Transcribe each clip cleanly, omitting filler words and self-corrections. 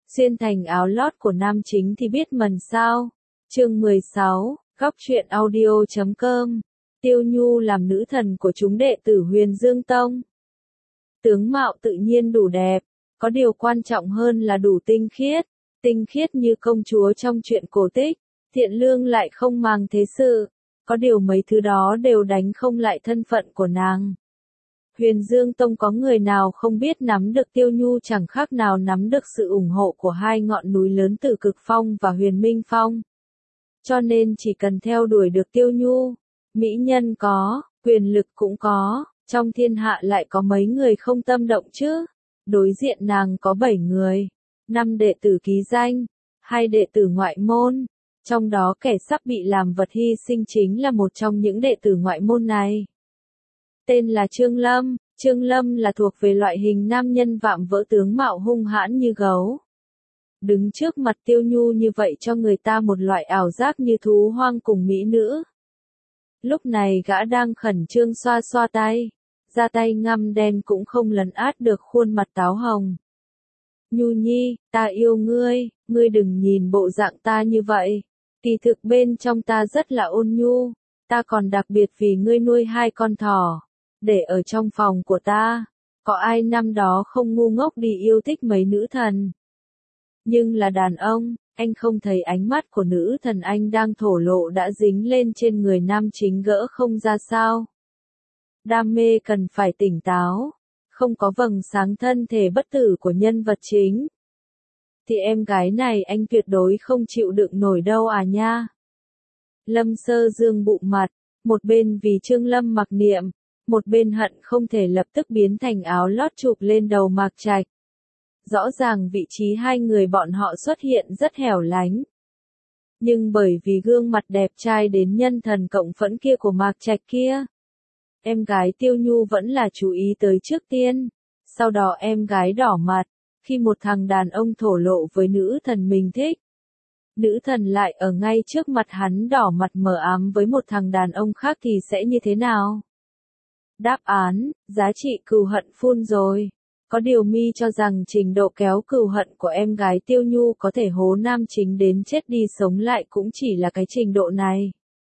xuyên thành áo lót của nam chính thì biết mần sao. Chương 16, góc truyện audio.com. Tiêu Nhu làm nữ thần của chúng đệ tử Huyền Dương Tông. Tướng mạo tự nhiên đủ đẹp, có điều quan trọng hơn là đủ tinh khiết như công chúa trong truyện cổ tích, thiện lương lại không màng thế sự, có điều mấy thứ đó đều đánh không lại thân phận của nàng. Huyền Dương Tông có người nào không biết nắm được Tiêu Nhu, chẳng khác nào nắm được sự ủng hộ của hai ngọn núi lớn Tử Cực Phong và Huyền Minh Phong. Cho nên chỉ cần theo đuổi được Tiêu Nhu, mỹ nhân có, quyền lực cũng có, trong thiên hạ lại có mấy người không tâm động chứ. Đối diện nàng có 7 người, 5 đệ tử ký danh, 2 đệ tử ngoại môn, trong đó kẻ sắp bị làm vật hy sinh chính là một trong những đệ tử ngoại môn này. Tên là Trương Lâm. Trương Lâm là thuộc về loại hình nam nhân vạm vỡ, tướng mạo hung hãn như gấu. Đứng trước mặt Tiêu Nhu như vậy cho người ta một loại ảo giác như thú hoang cùng mỹ nữ. Lúc này gã đang khẩn trương xoa xoa tay, da tay ngăm đen cũng không lấn át được khuôn mặt táo hồng. Nhu Nhi, ta yêu ngươi, ngươi đừng nhìn bộ dạng ta như vậy. Kỳ thực bên trong ta rất là ôn nhu, ta còn đặc biệt vì ngươi nuôi 2 con thỏ, để ở trong phòng của ta. Có ai năm đó không ngu ngốc đi yêu thích mấy nữ thần? Nhưng là đàn ông, anh không thấy ánh mắt của nữ thần anh đang thổ lộ đã dính lên trên người nam chính gỡ không ra sao? Đam mê cần phải tỉnh táo, không có vầng sáng thân thể bất tử của nhân vật chính thì em gái này anh tuyệt đối không chịu đựng nổi đâu à nha. Lâm Sơ Dương bụng mặt, một bên vì Trương Lâm mặc niệm, một bên hận không thể lập tức biến thành áo lót chụp lên đầu Mạc Trạch. Rõ ràng vị trí hai người bọn họ xuất hiện rất hẻo lánh. Nhưng bởi vì gương mặt đẹp trai đến nhân thần cộng phẫn kia của Mạc Trạch kia, em gái Tiêu Nhu vẫn là chú ý tới trước tiên. Sau đó em gái đỏ mặt, khi một thằng đàn ông thổ lộ với nữ thần mình thích. Nữ thần lại ở ngay trước mặt hắn đỏ mặt mờ ám với một thằng đàn ông khác thì sẽ như thế nào? Đáp án, giá trị cừu hận phun rồi. Có điều mi cho rằng trình độ kéo cừu hận của em gái Tiêu Nhu có thể hố nam chính đến chết đi sống lại cũng chỉ là cái trình độ này.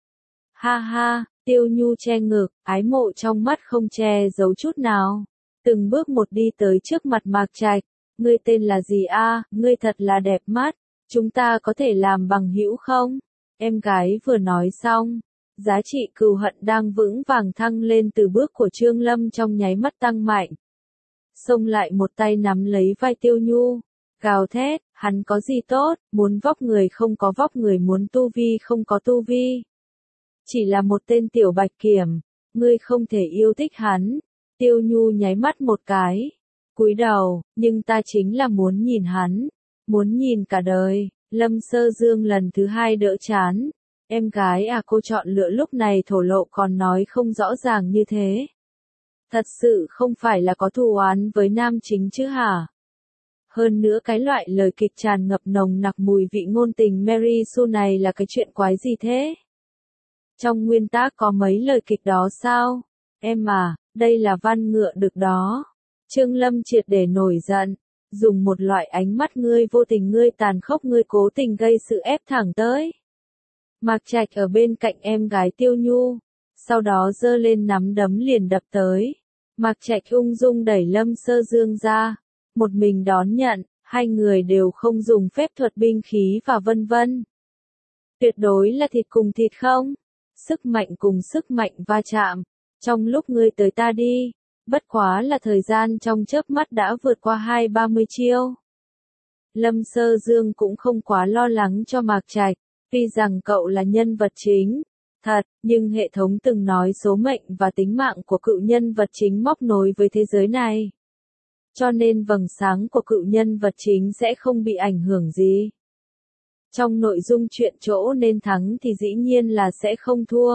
Ha ha, Tiêu Nhu che ngực, ái mộ trong mắt không che giấu chút nào. Từng bước một đi tới trước mặt Mạc Trạch. Ngươi tên là gì a? Ngươi thật là đẹp mắt. Chúng ta có thể làm bằng hữu không? Em gái vừa nói xong, giá trị cừu hận đang vững vàng thăng lên từ bước của Trương Lâm trong nháy mắt tăng mạnh. Xông lại một tay nắm lấy vai Tiêu Nhu, gào thét, hắn có gì tốt, muốn vóc người không có vóc người, muốn tu vi không có tu vi. Chỉ là một tên tiểu bạch kiểm, ngươi không thể yêu thích hắn. Tiêu Nhu nháy mắt một cái, cúi đầu, nhưng ta chính là muốn nhìn hắn, muốn nhìn cả đời. Lâm Sơ Dương lần thứ 2 đỡ chán. Em gái à, cô chọn lựa lúc này thổ lộ còn nói không rõ ràng như thế. Thật sự không phải là có thù oán với nam chính chứ hả? Hơn nữa cái loại lời kịch tràn ngập nồng nặc mùi vị ngôn tình Mary Sue này là cái chuyện quái gì thế? Trong nguyên tác có mấy lời kịch đó sao? Em à, đây là văn ngựa được đó. Trương Lâm triệt để nổi giận, dùng một loại ánh mắt ngươi vô tình, ngươi tàn khốc, ngươi cố tình gây sự ép thẳng tới. Mạc Trạch ở bên cạnh em gái Tiêu Nhu, sau đó giơ lên nắm đấm liền đập tới. Mạc Trạch ung dung đẩy Lâm Sơ Dương ra, một mình đón nhận, hai người đều không dùng phép thuật binh khí và vân vân. Tuyệt đối là thịt cùng thịt không? Sức mạnh cùng sức mạnh va chạm, trong lúc ngươi tới ta đi, bất quá là thời gian trong chớp mắt đã vượt qua 20-30 chiêu. Lâm Sơ Dương cũng không quá lo lắng cho Mạc Trạch, tuy rằng cậu là nhân vật chính, thật, nhưng hệ thống từng nói số mệnh và tính mạng của cựu nhân vật chính móc nối với thế giới này. Cho nên vầng sáng của cựu nhân vật chính sẽ không bị ảnh hưởng gì. Trong nội dung chuyện chỗ nên thắng thì dĩ nhiên là sẽ không thua.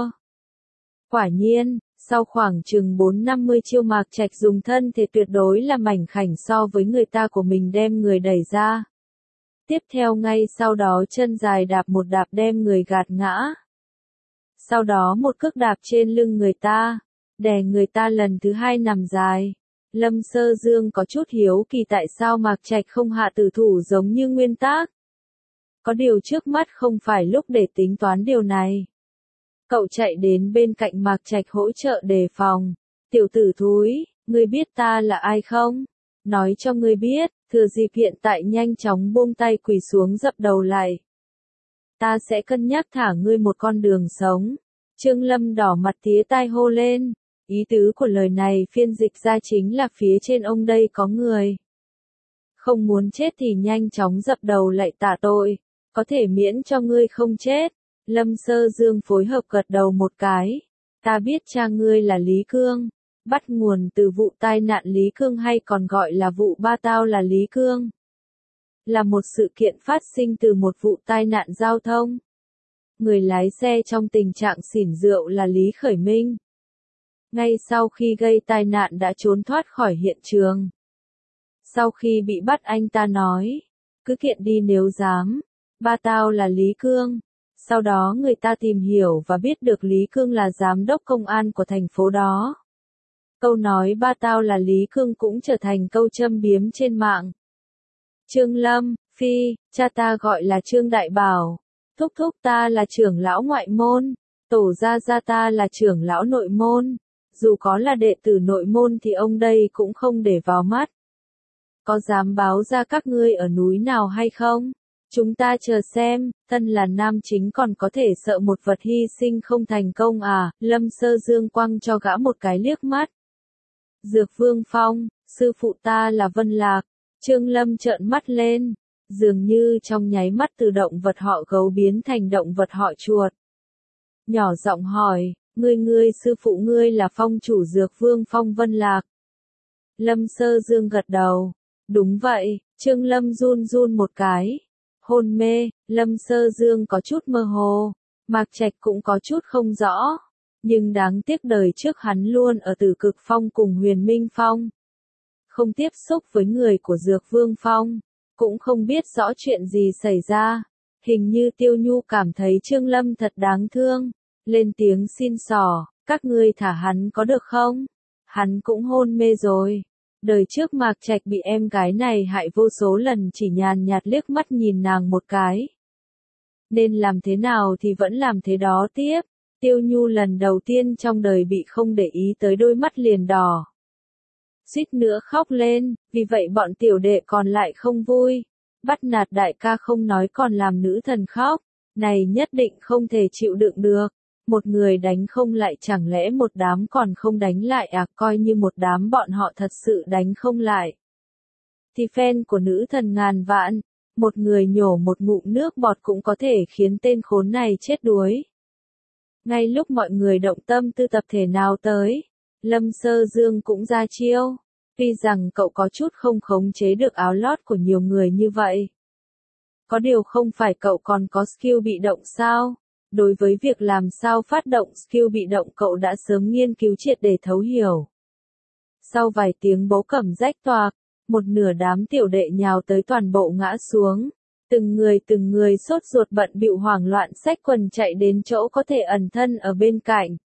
Quả nhiên, sau khoảng chừng 4-50 chiêu Mạc Trạch dùng thân thể tuyệt đối là mảnh khảnh so với người ta của mình đem người đẩy ra. Tiếp theo ngay sau đó chân dài đạp một đạp đem người gạt ngã. Sau đó một cước đạp trên lưng người ta, đè người ta lần thứ 2 nằm dài. Lâm Sơ Dương có chút hiếu kỳ tại sao Mạc Trạch không hạ tử thủ giống như nguyên tắc. Có điều trước mắt không phải lúc để tính toán điều này. Cậu chạy đến bên cạnh Mạc Trạch hỗ trợ đề phòng. Tiểu tử thúi, ngươi biết ta là ai không? Nói cho ngươi biết, thừa dịp hiện tại nhanh chóng buông tay quỳ xuống dập đầu lại. Ta sẽ cân nhắc thả ngươi một con đường sống. Trương Lâm đỏ mặt tía tai hô lên. Ý tứ của lời này phiên dịch ra chính là phía trên ông đây có người. Không muốn chết thì nhanh chóng dập đầu lại tạ tội. Có thể miễn cho ngươi không chết. Lâm Sơ Dương phối hợp gật đầu một cái. Ta biết cha ngươi là Lý Cương. Bắt nguồn từ vụ tai nạn Lý Cương hay còn gọi là vụ ba tao là Lý Cương. Là một sự kiện phát sinh từ một vụ tai nạn giao thông. Người lái xe trong tình trạng xỉn rượu là Lý Khởi Minh. Ngay sau khi gây tai nạn đã trốn thoát khỏi hiện trường. Sau khi bị bắt anh ta nói, cứ kiện đi nếu dám, ba tao là Lý Cương. Sau đó người ta tìm hiểu và biết được Lý Cương là giám đốc công an của thành phố đó. Câu nói ba tao là Lý Cương cũng trở thành câu châm biếm trên mạng. Trương Lâm, Phi, cha ta gọi là Trương Đại Bảo. Thúc thúc ta là trưởng lão ngoại môn. Tổ gia gia ta là trưởng lão nội môn. Dù có là đệ tử nội môn thì ông đây cũng không để vào mắt. Có dám báo ra các ngươi ở núi nào hay không? Chúng ta chờ xem, thân là nam chính còn có thể sợ một vật hy sinh không thành công à? Lâm Sơ Dương quăng cho gã một cái liếc mắt. Dược Vương Phong, sư phụ ta là Vân Lạc. Trương Lâm trợn mắt lên, dường như trong nháy mắt từ động vật họ gấu biến thành động vật họ chuột. Nhỏ giọng hỏi, ngươi sư phụ ngươi là phong chủ Dược Vương Phong Vân Lạc. Lâm Sơ Dương gật đầu, đúng vậy. Trương Lâm run run một cái, hôn mê. Lâm Sơ Dương có chút mơ hồ, Mạc Trạch cũng có chút không rõ, nhưng đáng tiếc đời trước hắn luôn ở Tử Cực Phong cùng Huyền Minh Phong. Không tiếp xúc với người của Dược Vương Phong, cũng không biết rõ chuyện gì xảy ra. Hình như Tiêu Nhu cảm thấy Trương Lâm thật đáng thương, lên tiếng xin xỏ, các ngươi thả hắn có được không? Hắn cũng hôn mê rồi. Đời trước Mạc Trạch bị em gái này hại vô số lần, chỉ nhàn nhạt liếc mắt nhìn nàng một cái. Nên làm thế nào thì vẫn làm thế đó tiếp. Tiêu Nhu lần đầu tiên trong đời bị không để ý tới đôi mắt liền đỏ. Suýt nữa khóc lên, vì vậy bọn tiểu đệ còn lại không vui. Bắt nạt đại ca không nói còn làm nữ thần khóc. Này nhất định không thể chịu đựng được. Một người đánh không lại chẳng lẽ một đám còn không đánh lại à? Coi như một đám bọn họ thật sự đánh không lại. Thì fan của nữ thần ngàn vạn, một người nhổ một ngụm nước bọt cũng có thể khiến tên khốn này chết đuối. Ngay lúc mọi người động tâm tư tập thể nào tới, Lâm Sơ Dương cũng ra chiêu. Tuy rằng cậu có chút không khống chế được áo lót của nhiều người như vậy. Có điều không phải cậu còn có skill bị động sao? Đối với việc làm sao phát động skill bị động cậu đã sớm nghiên cứu triệt để thấu hiểu. Sau vài tiếng bấu cẩm rách toạc, một nửa đám tiểu đệ nhào tới toàn bộ ngã xuống. Từng người sốt ruột bận bịu hoảng loạn xách quần chạy đến chỗ có thể ẩn thân ở bên cạnh.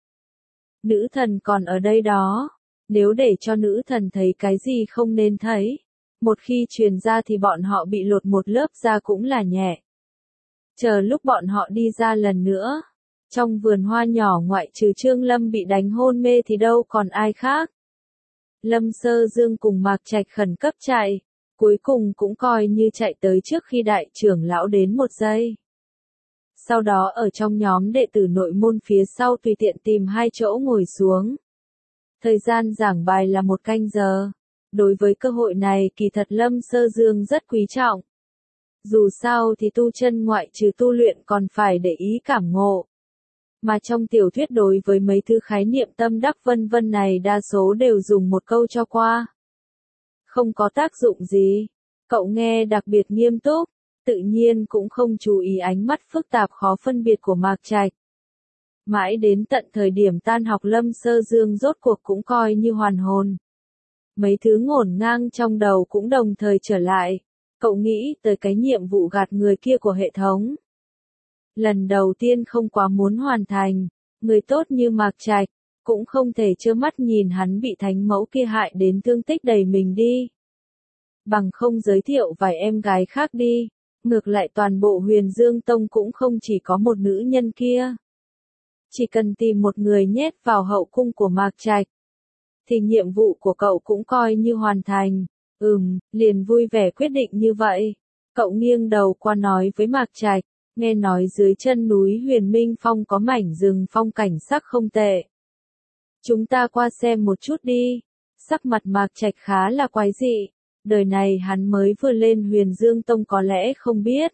Nữ thần còn ở đây đó. Nếu để cho nữ thần thấy cái gì không nên thấy, một khi truyền ra thì bọn họ bị lột một lớp da cũng là nhẹ. Chờ lúc bọn họ đi ra lần nữa, trong vườn hoa nhỏ ngoại trừ Trương Lâm bị đánh hôn mê thì đâu còn ai khác. Lâm Sơ Dương cùng Mạc Trạch khẩn cấp chạy, cuối cùng cũng coi như chạy tới trước khi đại trưởng lão đến một giây. Sau đó ở trong nhóm đệ tử nội môn phía sau tùy tiện tìm hai chỗ ngồi xuống. Thời gian giảng bài là 1 canh giờ. Đối với cơ hội này kỳ thật Lâm Sơ Dương rất quý trọng. Dù sao thì tu chân ngoại trừ tu luyện còn phải để ý cảm ngộ. Mà trong tiểu thuyết đối với mấy thứ khái niệm tâm đắc vân vân này đa số đều dùng một câu cho qua. Không có tác dụng gì. Cậu nghe đặc biệt nghiêm túc, tự nhiên cũng không chú ý ánh mắt phức tạp khó phân biệt của Mạc Trạch. Mãi đến tận thời điểm tan học Lâm Sơ Dương rốt cuộc cũng coi như hoàn hồn. Mấy thứ ngổn ngang trong đầu cũng đồng thời trở lại. Cậu nghĩ tới cái nhiệm vụ gạt người kia của hệ thống. Lần đầu tiên không quá muốn hoàn thành, người tốt như Mạc Trạch, cũng không thể trơ mắt nhìn hắn bị thánh mẫu kia hại đến thương tích đầy mình đi. Bằng không giới thiệu vài em gái khác đi, ngược lại toàn bộ Huyền Dương Tông cũng không chỉ có một nữ nhân kia. Chỉ cần tìm một người nhét vào hậu cung của Mạc Trạch, thì nhiệm vụ của cậu cũng coi như hoàn thành. Liền vui vẻ quyết định như vậy. Cậu nghiêng đầu qua nói với Mạc Trạch, nghe nói dưới chân núi Huyền Minh Phong có mảnh rừng phong cảnh sắc không tệ. Chúng ta qua xem một chút đi. Sắc mặt Mạc Trạch khá là quái dị. Đời này hắn mới vừa lên Huyền Dương Tông có lẽ không biết.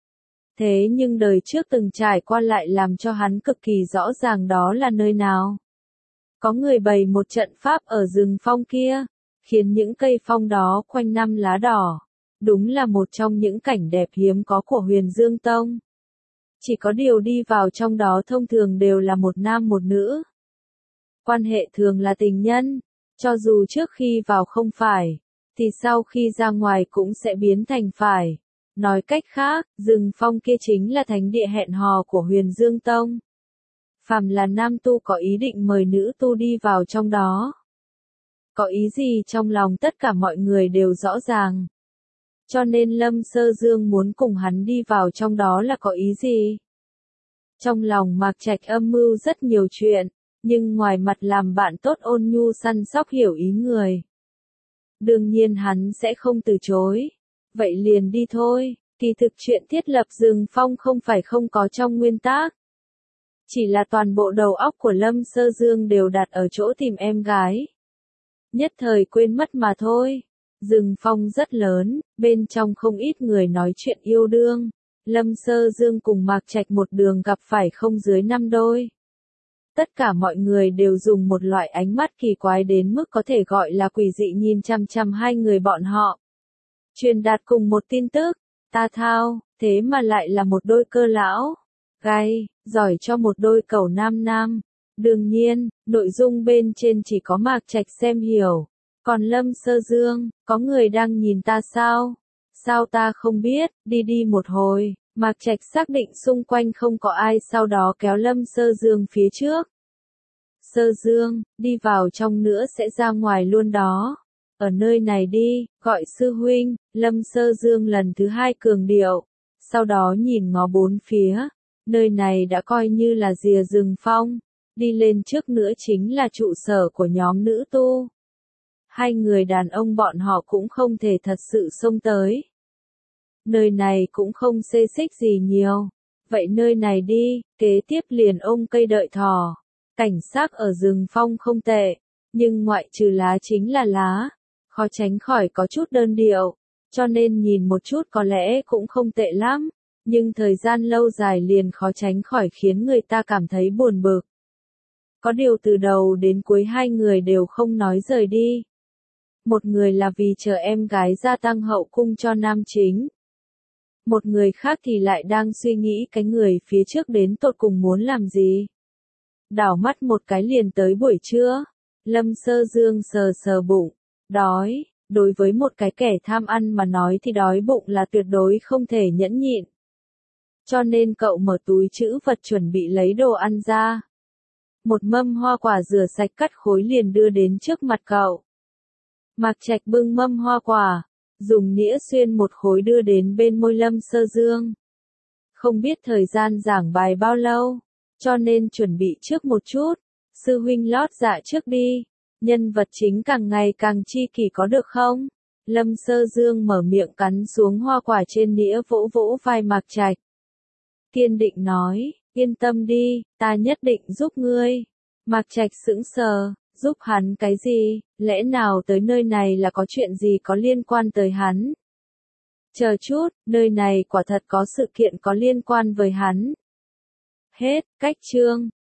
Thế nhưng đời trước từng trải qua lại làm cho hắn cực kỳ rõ ràng đó là nơi nào. Có người bày một trận pháp ở rừng phong kia, khiến những cây phong đó quanh năm lá đỏ. Đúng là một trong những cảnh đẹp hiếm có của Huyền Dương Tông. Chỉ có điều đi vào trong đó thông thường đều là một nam một nữ. Quan hệ thường là tình nhân, cho dù trước khi vào không phải, thì sau khi ra ngoài cũng sẽ biến thành phải. Nói cách khác, rừng phong kia chính là thánh địa hẹn hò của Huyền Dương Tông. Phàm là nam tu có ý định mời nữ tu đi vào trong đó. Có ý gì trong lòng tất cả mọi người đều rõ ràng. Cho nên Lâm Sơ Dương muốn cùng hắn đi vào trong đó là có ý gì? Trong lòng Mạc Trạch âm mưu rất nhiều chuyện, nhưng ngoài mặt làm bạn tốt ôn nhu săn sóc hiểu ý người. Đương nhiên hắn sẽ không từ chối. Vậy liền đi thôi, kỳ thực chuyện thiết lập rừng phong không phải không có trong nguyên tắc. Chỉ là toàn bộ đầu óc của Lâm Sơ Dương đều đặt ở chỗ tìm em gái. Nhất thời quên mất mà thôi. Rừng phong rất lớn, bên trong không ít người nói chuyện yêu đương. Lâm Sơ Dương cùng Mạc Trạch một đường gặp phải không dưới 5 đôi. Tất cả mọi người đều dùng một loại ánh mắt kỳ quái đến mức có thể gọi là quỷ dị nhìn chăm chăm hai người bọn họ. Truyền đạt cùng một tin tức, ta thao, thế mà lại là một đôi cơ lão. Gai, giỏi cho một đôi cẩu nam nam. Đương nhiên, nội dung bên trên chỉ có Mạc Trạch xem hiểu. Còn Lâm Sơ Dương, có người đang nhìn ta sao? Sao ta không biết, đi đi một hồi. Mạc Trạch xác định xung quanh không có ai sau đó kéo Lâm Sơ Dương phía trước. Sơ Dương, đi vào trong nữa sẽ ra ngoài luôn đó. Ở nơi này đi, gọi sư huynh. Lâm Sơ Dương lần thứ hai cường điệu. Sau đó nhìn ngó bốn phía. Nơi này đã coi như là rìa rừng phong. Đi lên trước nữa chính là trụ sở của nhóm nữ tu. Hai người đàn ông bọn họ cũng không thể thật sự xông tới. Nơi này cũng không xê xích gì nhiều. Vậy nơi này đi, kế tiếp liền ôm cây đợi thỏ. Cảnh sắc ở rừng phong không tệ, nhưng ngoại trừ lá chính là lá. Khó tránh khỏi có chút đơn điệu, cho nên nhìn một chút có lẽ cũng không tệ lắm. Nhưng thời gian lâu dài liền khó tránh khỏi khiến người ta cảm thấy buồn bực. Có điều từ đầu đến cuối hai người đều không nói rời đi. Một người là vì chờ em gái gia tăng hậu cung cho nam chính. Một người khác thì lại đang suy nghĩ cái người phía trước đến tột cùng muốn làm gì. Đảo mắt một cái liền tới buổi trưa. Lâm Sơ Dương sờ sờ bụng. Đói, đối với một cái kẻ tham ăn mà nói thì đói bụng là tuyệt đối không thể nhẫn nhịn. Cho nên cậu mở túi trữ vật chuẩn bị lấy đồ ăn ra. Một mâm hoa quả rửa sạch cắt khối liền đưa đến trước mặt cậu. Mạc Trạch bưng mâm hoa quả, dùng nĩa xuyên một khối đưa đến bên môi Lâm Sơ Dương. Không biết thời gian giảng bài bao lâu, cho nên chuẩn bị trước một chút. Sư huynh lót dạ trước đi, nhân vật chính càng ngày càng chi kỷ có được không? Lâm Sơ Dương mở miệng cắn xuống hoa quả trên nĩa vỗ vỗ vai Mạc Trạch. Kiên định nói, yên tâm đi, ta nhất định giúp ngươi. Mạc Trạch sững sờ, giúp hắn cái gì, lẽ nào tới nơi này là có chuyện gì có liên quan tới hắn? Chờ chút, nơi này quả thật có sự kiện có liên quan với hắn. Hết, cách chương.